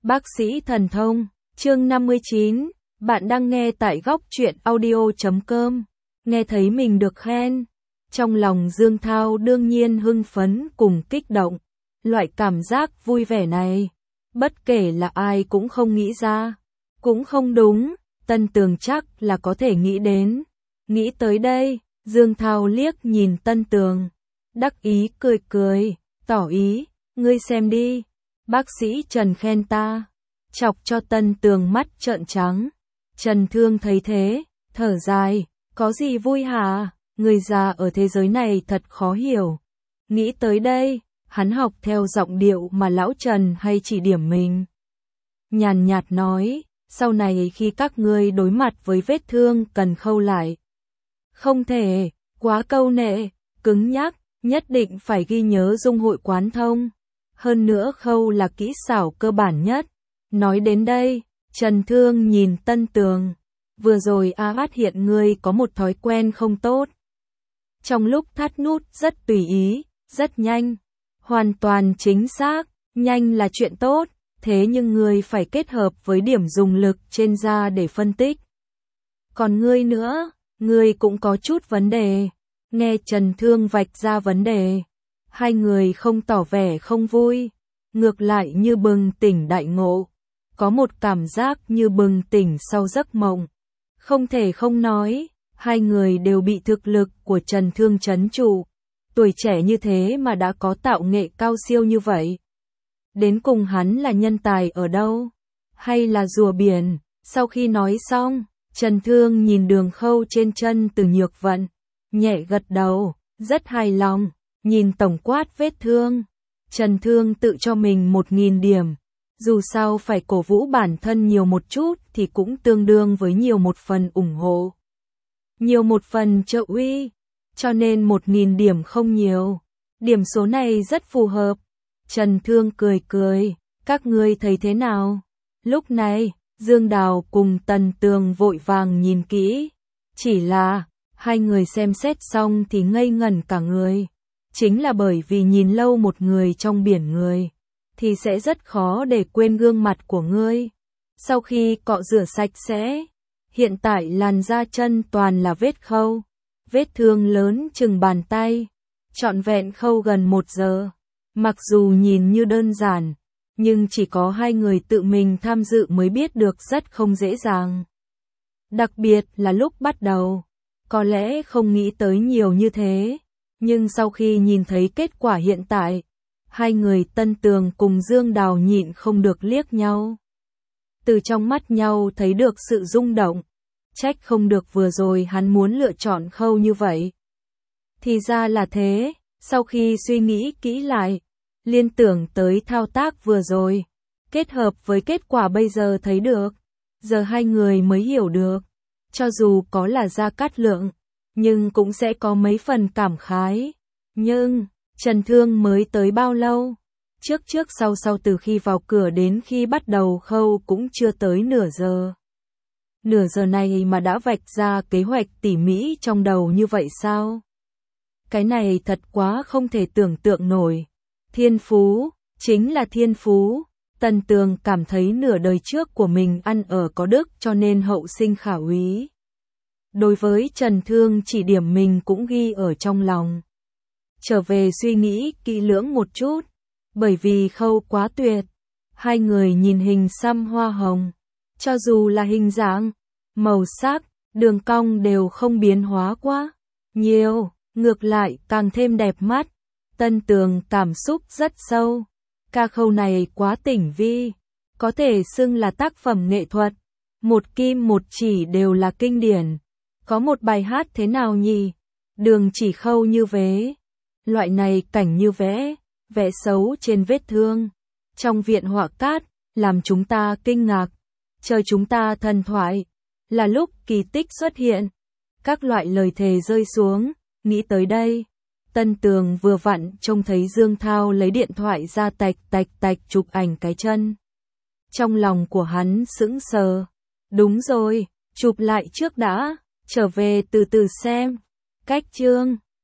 Bác sĩ thần thông, chương 59, bạn đang nghe tại góc truyện audio.com, nghe thấy mình được khen. Trong lòng Dương Thao đương nhiên hưng phấn cùng kích động, loại cảm giác vui vẻ này, bất kể là ai cũng không nghĩ ra, cũng không đúng, Tân Tường chắc là có thể nghĩ đến. Nghĩ tới đây, Dương Thao liếc nhìn Tân Tường, đắc ý cười cười, tỏ ý, ngươi xem đi. Bác sĩ Trần khen ta, chọc cho Tân Tường mắt trợn trắng. Trần Thương thấy thế, thở dài, có gì vui hả, người già ở thế giới này thật khó hiểu. Nghĩ tới đây, hắn học theo giọng điệu mà lão Trần hay chỉ điểm mình. Nhàn nhạt nói, sau này khi các ngươi đối mặt với vết thương cần khâu lại. Không thể, quá câu nệ, cứng nhắc, nhất định phải ghi nhớ dung hội quán thông. Hơn nữa khâu là kỹ xảo cơ bản nhất. Nói đến đây, Trần Thương nhìn Tân Tường. Vừa rồi phát hiện ngươi có một thói quen không tốt. Trong lúc thắt nút rất tùy ý, rất nhanh. Hoàn toàn chính xác, nhanh là chuyện tốt. Thế nhưng ngươi phải kết hợp với điểm dùng lực trên da để phân tích. Còn ngươi nữa, ngươi cũng có chút vấn đề. Nghe Trần Thương vạch ra vấn đề. Hai người không tỏ vẻ không vui, ngược lại như bừng tỉnh đại ngộ, có một cảm giác như bừng tỉnh sau giấc mộng. Không thể không nói, hai người đều bị thực lực của Trần Thương trấn trụ, tuổi trẻ như thế mà đã có tạo nghệ cao siêu như vậy. Đến cùng hắn là nhân tài ở đâu, hay là rùa biển? Sau khi nói xong, Trần Thương nhìn đường khâu trên chân Từ Nhược Vận, nhẹ gật đầu, rất hài lòng. Nhìn tổng quát vết thương, Trần Thương tự cho mình 1000 điểm. Dù sao phải cổ vũ bản thân nhiều một chút thì cũng tương đương với nhiều một phần ủng hộ. Nhiều một phần trợ uy, cho nên 1000 điểm không nhiều. Điểm số này rất phù hợp. Trần Thương cười cười, các ngươi thấy thế nào? Lúc này, Dương Đào cùng Tần Tường vội vàng nhìn kỹ. Chỉ là, hai người xem xét xong thì ngây ngẩn cả người. Chính là bởi vì nhìn lâu một người trong biển người, thì sẽ rất khó để quên gương mặt của ngươi. Sau khi cọ rửa sạch sẽ, hiện tại làn da chân toàn là vết khâu, vết thương lớn chừng bàn tay, trọn vẹn khâu gần 1 giờ. Mặc dù nhìn như đơn giản, nhưng chỉ có hai người tự mình tham dự mới biết được rất không dễ dàng. Đặc biệt là lúc bắt đầu, có lẽ không nghĩ tới nhiều như thế. Nhưng sau khi nhìn thấy kết quả hiện tại, hai người Tân Tường cùng Dương Đào nhịn không được liếc nhau. Từ trong mắt nhau thấy được sự rung động, trách không được vừa rồi hắn muốn lựa chọn khâu như vậy. Thì ra là thế, sau khi suy nghĩ kỹ lại, liên tưởng tới thao tác vừa rồi, kết hợp với kết quả bây giờ thấy được, giờ hai người mới hiểu được, cho dù có là Gia Cát Lượng, nhưng cũng sẽ có mấy phần cảm khái. Nhưng, Trần Thương mới tới bao lâu? Trước sau từ khi vào cửa đến khi bắt đầu khâu cũng chưa tới nửa giờ. Nửa giờ này mà đã vạch ra kế hoạch tỉ mỉ trong đầu như vậy sao? Cái này thật quá không thể tưởng tượng nổi. Thiên phú, chính là thiên phú. Tần Tường cảm thấy nửa đời trước của mình ăn ở có đức cho nên hậu sinh khả úy. Đối với Trần Thương chỉ điểm mình cũng ghi ở trong lòng. Trở về suy nghĩ kỹ lưỡng một chút, bởi vì khâu quá tuyệt. Hai người nhìn hình xăm hoa hồng, cho dù là hình dạng, màu sắc, đường cong đều không biến hóa quá nhiều, ngược lại càng thêm đẹp mắt. Tân Tường cảm xúc rất sâu, ca khâu này quá tinh vi, có thể xưng là tác phẩm nghệ thuật, một kim một chỉ đều là kinh điển. Có một bài hát thế nào nhỉ? Đường chỉ khâu như vế. Loại này cảnh như vẽ, vẽ xấu trên vết thương. Trong viện họa cát, làm chúng ta kinh ngạc. Chờ chúng ta thần thoại. Là lúc kỳ tích xuất hiện. Các loại lời thề rơi xuống. Nghĩ tới đây. Tân Tường vừa vặn trông thấy Dương Thao lấy điện thoại ra tạch chụp ảnh cái chân. Trong lòng của hắn sững sờ. Đúng rồi, chụp lại trước đã. Trở về từ từ xem. Cách chương